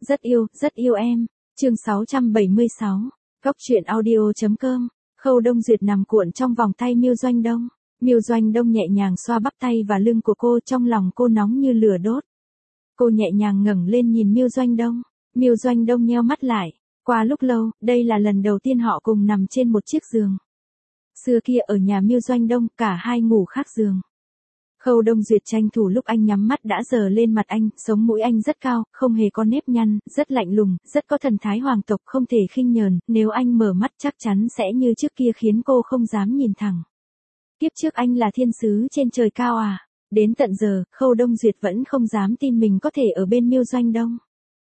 rất yêu em. Chương 676. Góc truyện audio.com. Khâu Đông Duyệt nằm cuộn trong vòng tay Miêu Doanh Đông. Miêu Doanh Đông nhẹ nhàng xoa bắp tay và lưng của cô, trong lòng cô nóng như lửa đốt. Cô nhẹ nhàng ngẩng lên nhìn Miêu Doanh Đông. Miêu Doanh Đông nheo mắt lại. Qua lúc lâu, đây là lần đầu tiên họ cùng nằm trên một chiếc giường. Xưa kia ở nhà Miêu Doanh Đông, cả hai ngủ khác giường. Khâu Đông Duyệt tranh thủ lúc anh nhắm mắt đã sờ lên mặt anh, sống mũi anh rất cao, không hề có nếp nhăn, rất lạnh lùng, rất có thần thái hoàng tộc, không thể khinh nhờn, nếu anh mở mắt chắc chắn sẽ như trước kia khiến cô không dám nhìn thẳng. Kiếp trước anh là thiên sứ trên trời cao à? Đến tận giờ, Khâu Đông Duyệt vẫn không dám tin mình có thể ở bên Miêu Doanh Đông.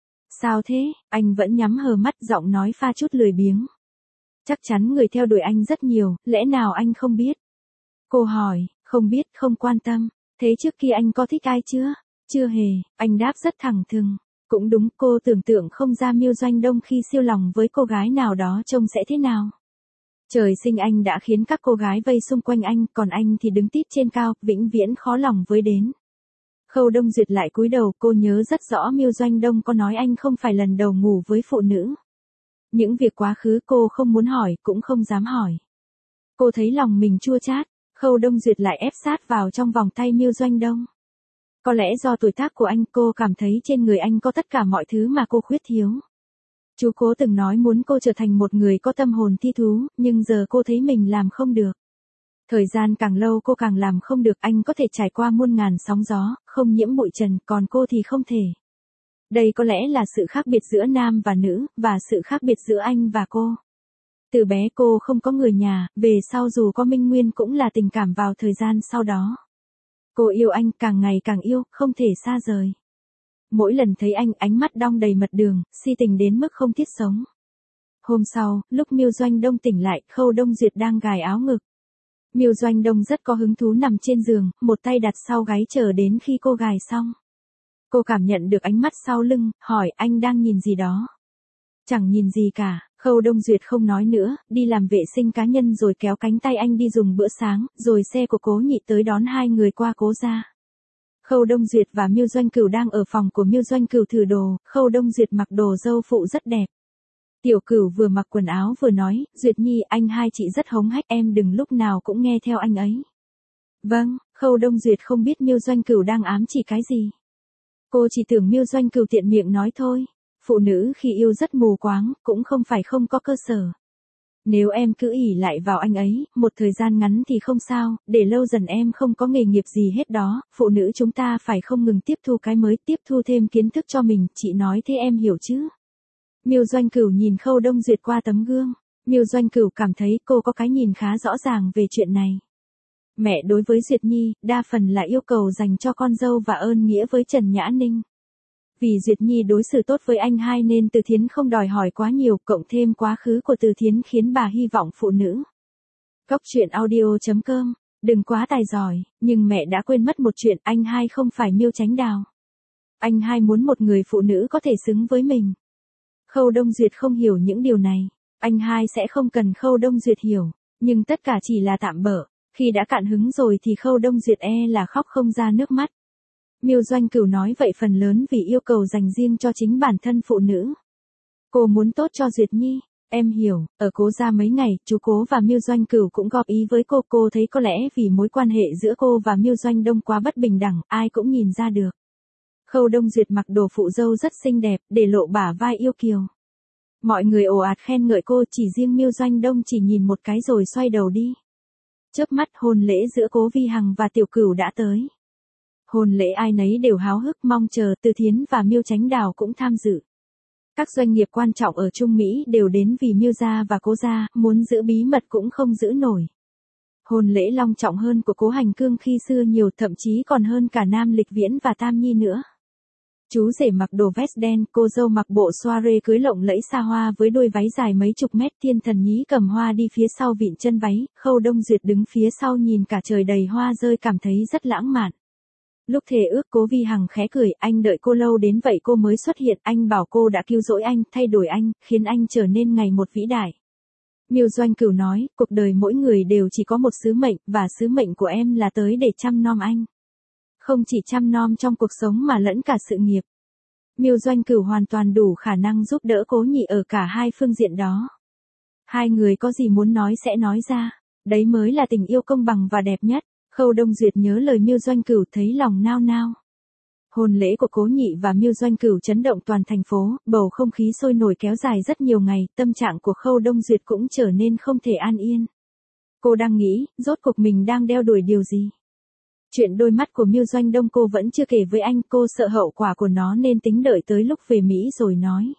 Sao thế? Anh vẫn nhắm hờ mắt, giọng nói pha chút lười biếng. Chắc chắn người theo đuổi anh rất nhiều, lẽ nào anh không biết? Cô hỏi, không biết, không quan tâm. Thế trước kia anh có thích ai chưa? Chưa hề, anh đáp rất thẳng thừng. Cũng đúng, cô tưởng tượng không ra Miêu Doanh Đông khi siêu lòng với cô gái nào đó trông sẽ thế nào. Trời sinh anh đã khiến các cô gái vây xung quanh anh, còn anh thì đứng tít trên cao, vĩnh viễn khó lòng với đến. Khâu Đông Duyệt lại cúi đầu, cô nhớ rất rõ Miêu Doanh Đông có nói anh không phải lần đầu ngủ với phụ nữ. Những việc quá khứ cô không muốn hỏi, cũng không dám hỏi. Cô thấy lòng mình chua chát. Khâu Đông Duyệt lại ép sát vào trong vòng tay Miêu Doanh Đông. Có lẽ do tuổi tác của anh, cô cảm thấy trên người anh có tất cả mọi thứ mà cô khuyết thiếu. Chú Cố từng nói muốn cô trở thành một người có tâm hồn thi thú, nhưng giờ cô thấy mình làm không được. Thời gian càng lâu cô càng làm không được, anh có thể trải qua muôn ngàn sóng gió, không nhiễm bụi trần, còn cô thì không thể. Đây có lẽ là sự khác biệt giữa nam và nữ, và sự khác biệt giữa anh và cô. Từ bé cô không có người nhà, về sau dù có Minh Nguyên cũng là tình cảm vào thời gian sau đó. Cô yêu anh, càng ngày càng yêu, không thể xa rời. Mỗi lần thấy anh, ánh mắt đong đầy mật đường, si tình đến mức không thiết sống. Hôm sau, lúc Miêu Doanh Đông tỉnh lại, Khâu Đông Duyệt đang gài áo ngực. Miêu Doanh Đông rất có hứng thú nằm trên giường, một tay đặt sau gáy chờ đến khi cô gài xong. Cô cảm nhận được ánh mắt sau lưng, hỏi anh đang nhìn gì đó. Chẳng nhìn gì cả. Khâu Đông Duyệt không nói nữa, đi làm vệ sinh cá nhân rồi kéo cánh tay anh đi dùng bữa sáng, rồi xe của Cố Nhị tới đón hai người qua Cố gia. Khâu Đông Duyệt và Miêu Doanh Cửu đang ở phòng của Miêu Doanh Cửu thử đồ, Khâu Đông Duyệt mặc đồ dâu phụ rất đẹp. Tiểu Cửu vừa mặc quần áo vừa nói, Duyệt Nhi, anh hai chị rất hống hách, em đừng lúc nào cũng nghe theo anh ấy. Vâng, Khâu Đông Duyệt không biết Miêu Doanh Cửu đang ám chỉ cái gì. Cô chỉ tưởng Miêu Doanh Cửu tiện miệng nói thôi. Phụ nữ khi yêu rất mù quáng, cũng không phải không có cơ sở. Nếu em cứ ỷ lại vào anh ấy, một thời gian ngắn thì không sao, để lâu dần em không có nghề nghiệp gì hết đó, phụ nữ chúng ta phải không ngừng tiếp thu cái mới, tiếp thu thêm kiến thức cho mình, chị nói thế em hiểu chứ. Miêu Doanh Cửu nhìn Khâu Đông Duyệt qua tấm gương, Miêu Doanh Cửu cảm thấy cô có cái nhìn khá rõ ràng về chuyện này. Mẹ đối với Duyệt Nhi, đa phần là yêu cầu dành cho con dâu và ơn nghĩa với Trần Nhã Ninh. Vì Duyệt Nhi đối xử tốt với anh hai nên Từ Thiến không đòi hỏi quá nhiều, cộng thêm quá khứ của Từ Thiến khiến bà hy vọng phụ nữ. Góc truyện audio.com. Đừng quá tài giỏi, nhưng mẹ đã quên mất một chuyện, anh hai không phải Miêu Chánh Đào. Anh hai muốn một người phụ nữ có thể xứng với mình. Khâu Đông Duyệt không hiểu những điều này. Anh hai sẽ không cần Khâu Đông Duyệt hiểu, nhưng tất cả chỉ là tạm bợ. Khi đã cạn hứng rồi thì Khâu Đông Duyệt là khóc không ra nước mắt. Miêu Doanh Cửu nói vậy phần lớn vì yêu cầu dành riêng cho chính bản thân phụ nữ. Cô muốn tốt cho Duyệt Nhi, em hiểu, ở Cố gia mấy ngày, chú Cố và Miêu Doanh Cửu cũng góp ý với cô thấy có lẽ vì mối quan hệ giữa cô và Miêu Doanh Đông quá bất bình đẳng, ai cũng nhìn ra được. Khâu Đông Duyệt mặc đồ phụ dâu rất xinh đẹp, để lộ bả vai yêu kiều. Mọi người ồ ạt khen ngợi cô, chỉ riêng Miêu Doanh Đông chỉ nhìn một cái rồi xoay đầu đi. Chớp mắt hôn lễ giữa Cố Vi Hằng và Tiểu Cửu đã tới. Hôn lễ ai nấy đều háo hức mong chờ, Từ Thiến và Miêu Chánh Đào cũng tham dự. Các doanh nghiệp quan trọng ở Trung Mỹ đều đến vì Miêu gia và Cố gia, muốn giữ bí mật cũng không giữ nổi. Hôn lễ long trọng hơn của Cố Hành Cương khi xưa nhiều, thậm chí còn hơn cả Nam Lịch Viễn và Tam Nhi nữa. Chú rể mặc đồ vest đen, cô dâu mặc bộ soirée cưới lộng lẫy xa hoa với đôi váy dài mấy chục mét, Thiên Thần Nhí cầm hoa đi phía sau vịn chân váy, Khâu Đông Duyệt đứng phía sau nhìn cả trời đầy hoa rơi cảm thấy rất lãng mạn. Lúc thề ước Cố Vi Hằng khẽ cười, anh đợi cô lâu đến vậy cô mới xuất hiện, anh bảo cô đã cứu rỗi anh, thay đổi anh, khiến anh trở nên ngày một vĩ đại. Miêu Doanh Cửu nói, cuộc đời mỗi người đều chỉ có một sứ mệnh, và sứ mệnh của em là tới để chăm nom anh. Không chỉ chăm nom trong cuộc sống mà lẫn cả sự nghiệp. Miêu Doanh Cửu hoàn toàn đủ khả năng giúp đỡ Cố Nhị ở cả hai phương diện đó. Hai người có gì muốn nói sẽ nói ra, đấy mới là tình yêu công bằng và đẹp nhất. Khâu Đông Duyệt nhớ lời Miêu Doanh Cửu thấy lòng nao nao. Hôn lễ của Cố Nhị và Miêu Doanh Cửu chấn động toàn thành phố, bầu không khí sôi nổi kéo dài rất nhiều ngày, tâm trạng của Khâu Đông Duyệt cũng trở nên không thể an yên. Cô đang nghĩ, rốt cuộc mình đang đeo đuổi điều gì? Chuyện đôi mắt của Miêu Doanh Đông cô vẫn chưa kể với anh, cô sợ hậu quả của nó nên tính đợi tới lúc về Mỹ rồi nói.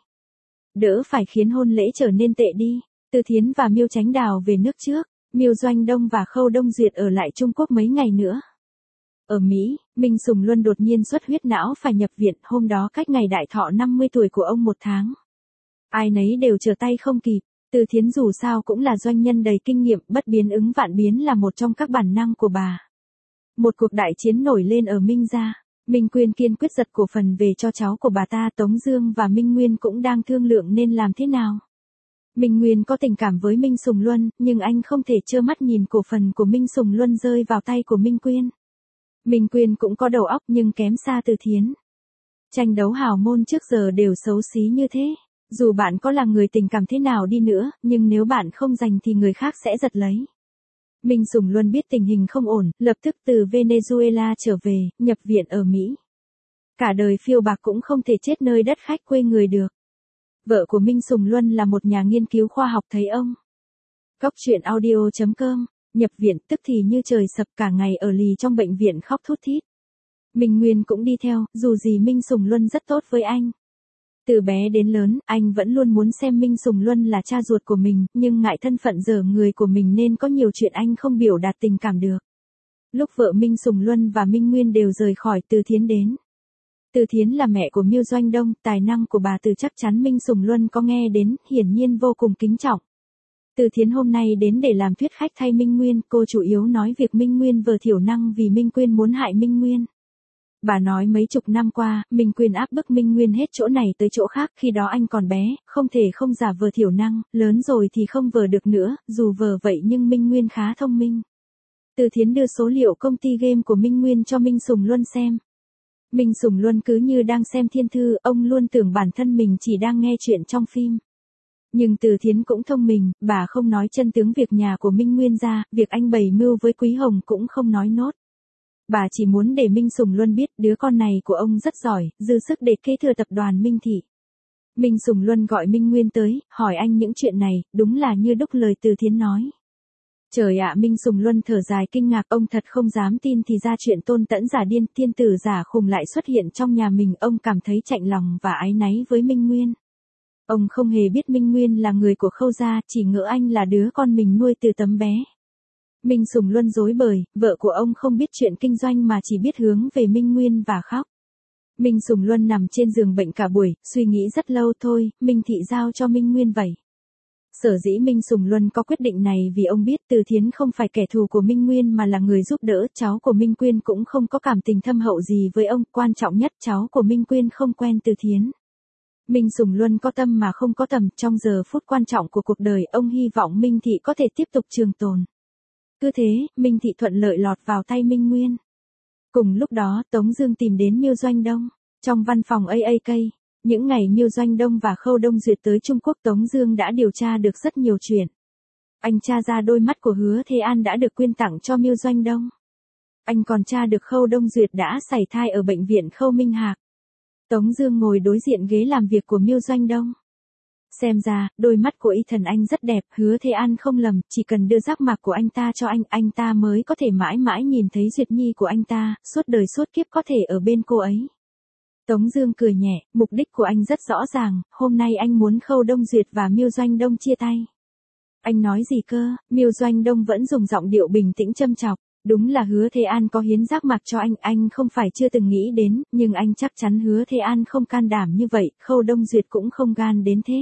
Đỡ phải khiến hôn lễ trở nên tệ đi. Từ Thiến và Miêu Chánh Đào về nước trước, Miêu Doanh Đông và Khâu Đông Duyệt ở lại Trung Quốc mấy ngày nữa. Ở Mỹ, Minh Sùng Luân đột nhiên xuất huyết não phải nhập viện, hôm đó cách ngày đại thọ 50 tuổi của ông 1 tháng. Ai nấy đều trở tay không kịp. Từ Thiến dù sao cũng là doanh nhân đầy kinh nghiệm, bất biến ứng vạn biến là một trong các bản năng của bà. Một cuộc đại chiến nổi lên ở Minh gia. Minh Quyên kiên quyết giật cổ phần về cho cháu của bà ta. Tống Dương và Minh Nguyên cũng đang thương lượng nên làm thế nào. Minh Nguyên có tình cảm với Minh Sùng Luân, nhưng anh không thể trơ mắt nhìn cổ phần của Minh Sùng Luân rơi vào tay của Minh Quyên. Minh Quyên cũng có đầu óc nhưng kém xa Từ Thiến. Tranh đấu hào môn trước giờ đều xấu xí như thế. Dù bạn có là người tình cảm thế nào đi nữa, nhưng nếu bạn không giành thì người khác sẽ giật lấy. Minh Sùng Luân biết tình hình không ổn, lập tức từ Venezuela trở về, nhập viện ở Mỹ. Cả đời phiêu bạc cũng không thể chết nơi đất khách quê người được. Vợ của Minh Sùng Luân là một nhà nghiên cứu khoa học thấy ông. Cóc truyện audio.com, nhập viện tức thì như trời sập, cả ngày ở lì trong bệnh viện khóc thút thít. Minh Nguyên cũng đi theo, dù gì Minh Sùng Luân rất tốt với anh. Từ bé đến lớn, anh vẫn luôn muốn xem Minh Sùng Luân là cha ruột của mình, nhưng ngại thân phận dở người của mình nên có nhiều chuyện anh không biểu đạt tình cảm được. Lúc vợ Minh Sùng Luân và Minh Nguyên đều rời khỏi, Từ Thiến đến. Từ Thiến là mẹ của Miêu Doanh Đông, tài năng của bà Từ chắc chắn Minh Sùng Luân có nghe đến, hiển nhiên vô cùng kính trọng. Từ Thiến hôm nay đến để làm thuyết khách thay Minh Nguyên, cô chủ yếu nói việc Minh Nguyên vừa thiểu năng vì Minh Quyên muốn hại Minh Nguyên. Bà nói mấy chục năm qua, Minh Quyên áp bức Minh Nguyên hết chỗ này tới chỗ khác, khi đó anh còn bé, không thể không giả vờ thiểu năng, lớn rồi thì không vờ được nữa, dù vờ vậy nhưng Minh Nguyên khá thông minh. Từ Thiến đưa số liệu công ty game của Minh Nguyên cho Minh Sùng Luân xem. Minh Sùng Luân cứ như đang xem thiên thư, ông luôn tưởng bản thân mình chỉ đang nghe chuyện trong phim. Nhưng Từ Thiến cũng thông minh, bà không nói chân tướng việc nhà của Minh Nguyên ra, việc anh bày mưu với Quý Hồng cũng không nói nốt. Bà chỉ muốn để Minh Sùng Luân biết đứa con này của ông rất giỏi, dư sức để kế thừa tập đoàn Minh Thị. Minh Sùng Luân gọi Minh Nguyên tới, hỏi anh những chuyện này, đúng là như đúc lời Từ Thiến nói. Trời ạ, Minh Sùng Luân thở dài kinh ngạc, ông thật không dám tin thì ra chuyện Tôn Tẫn giả điên, thiên tử giả khùng lại xuất hiện trong nhà mình, ông cảm thấy chạnh lòng và áy náy với Minh Nguyên. Ông không hề biết Minh Nguyên là người của Khâu gia, chỉ ngỡ anh là đứa con mình nuôi từ tấm bé. Minh Sùng Luân rối bời, vợ của ông không biết chuyện kinh doanh mà chỉ biết hướng về Minh Nguyên và khóc. Minh Sùng Luân nằm trên giường bệnh cả buổi, suy nghĩ rất lâu. Thôi, Minh Thị giao cho Minh Nguyên vậy. Sở dĩ Minh Sùng Luân có quyết định này vì ông biết Từ Thiến không phải kẻ thù của Minh Nguyên mà là người giúp đỡ, cháu của Minh Quyên cũng không có cảm tình thâm hậu gì với ông, quan trọng nhất cháu của Minh Quyên không quen Từ Thiến. Minh Sùng Luân có tâm mà không có tầm, trong giờ phút quan trọng của cuộc đời, ông hy vọng Minh Thị có thể tiếp tục trường tồn. Cứ thế, Minh Thị thuận lợi lọt vào tay Minh Nguyên. Cùng lúc đó, Tống Dương tìm đến Miêu Doanh Đông. Trong văn phòng AAK, những ngày Miêu Doanh Đông và Khâu Đông Duyệt tới Trung Quốc, Tống Dương đã điều tra được rất nhiều chuyện. Anh tra ra đôi mắt của Hứa Thế An đã được quyên tặng cho Miêu Doanh Đông. Anh còn tra được Khâu Đông Duyệt đã sảy thai ở bệnh viện Khâu Minh Hạc. Tống Dương ngồi đối diện ghế làm việc của Miêu Doanh Đông. Xem ra, đôi mắt của y thần anh rất đẹp, Hứa Thế An không lầm, chỉ cần đưa giác mạc của anh ta cho anh ta mới có thể mãi mãi nhìn thấy Duyệt Nhi của anh ta, suốt đời suốt kiếp có thể ở bên cô ấy. Tống Dương cười nhẹ, mục đích của anh rất rõ ràng, hôm nay anh muốn Khâu Đông Duyệt và Miêu Doanh Đông chia tay. Anh nói gì cơ? Miêu Doanh Đông vẫn dùng giọng điệu bình tĩnh châm chọc. Đúng là Hứa Thế An có hiến giác mạc cho anh không phải chưa từng nghĩ đến, nhưng anh chắc chắn Hứa Thế An không can đảm như vậy, Khâu Đông Duyệt cũng không gan đến thế.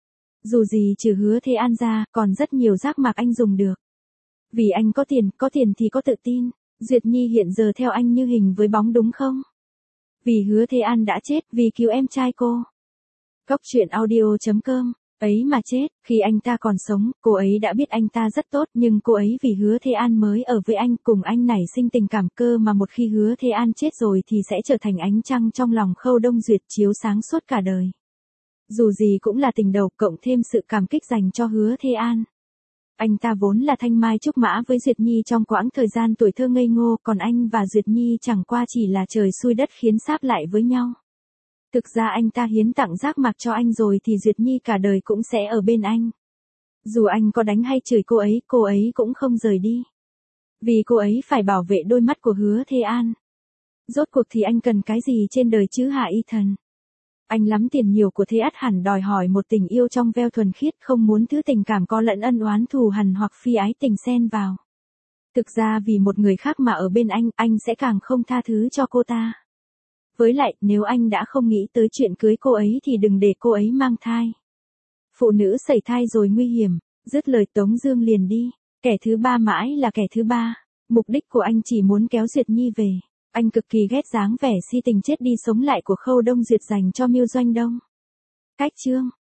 Dù gì trừ Hứa Thế An ra, còn rất nhiều giác mạc anh dùng được. Vì anh có tiền thì có tự tin. Duyệt Nhi hiện giờ theo anh như hình với bóng đúng không? Vì Hứa Thế An đã chết, vì cứu em trai cô. Cóc truyện audio.com Ấy mà chết, khi anh ta còn sống, cô ấy đã biết anh ta rất tốt, nhưng cô ấy vì Hứa Thế An mới ở với anh, cùng anh nảy sinh tình cảm, cơ mà một khi Hứa Thế An chết rồi thì sẽ trở thành ánh trăng trong lòng Khâu Đông Duyệt, chiếu sáng suốt cả đời. Dù gì cũng là tình đầu, cộng thêm sự cảm kích dành cho Hứa Thế An. Anh ta vốn là thanh mai trúc mã với Duyệt Nhi trong quãng thời gian tuổi thơ ngây ngô, còn anh và Duyệt Nhi chẳng qua chỉ là trời xui đất khiến sáp lại với nhau. Thực ra anh ta hiến tặng giác mạc cho anh rồi thì Duyệt Nhi cả đời cũng sẽ ở bên anh. Dù anh có đánh hay chửi cô ấy cũng không rời đi. Vì cô ấy phải bảo vệ đôi mắt của Hứa Thế An. Rốt cuộc thì anh cần cái gì trên đời chứ hả Y Thần? Anh lắm tiền nhiều của thế ắt hẳn đòi hỏi một tình yêu trong veo thuần khiết, không muốn thứ tình cảm có lẫn ân oán thù hằn hoặc phi ái tình xen vào. Thực ra vì một người khác mà ở bên anh sẽ càng không tha thứ cho cô ta. Với lại, nếu anh đã không nghĩ tới chuyện cưới cô ấy thì đừng để cô ấy mang thai. Phụ nữ sẩy thai rồi nguy hiểm, dứt lời Tống Dương liền đi. Kẻ thứ ba mãi là kẻ thứ ba. Mục đích của anh chỉ muốn kéo Duyệt Nhi về. Anh cực kỳ ghét dáng vẻ si tình chết đi sống lại của Khâu Đông Duyệt dành cho Miêu Doanh Đông. Cách chương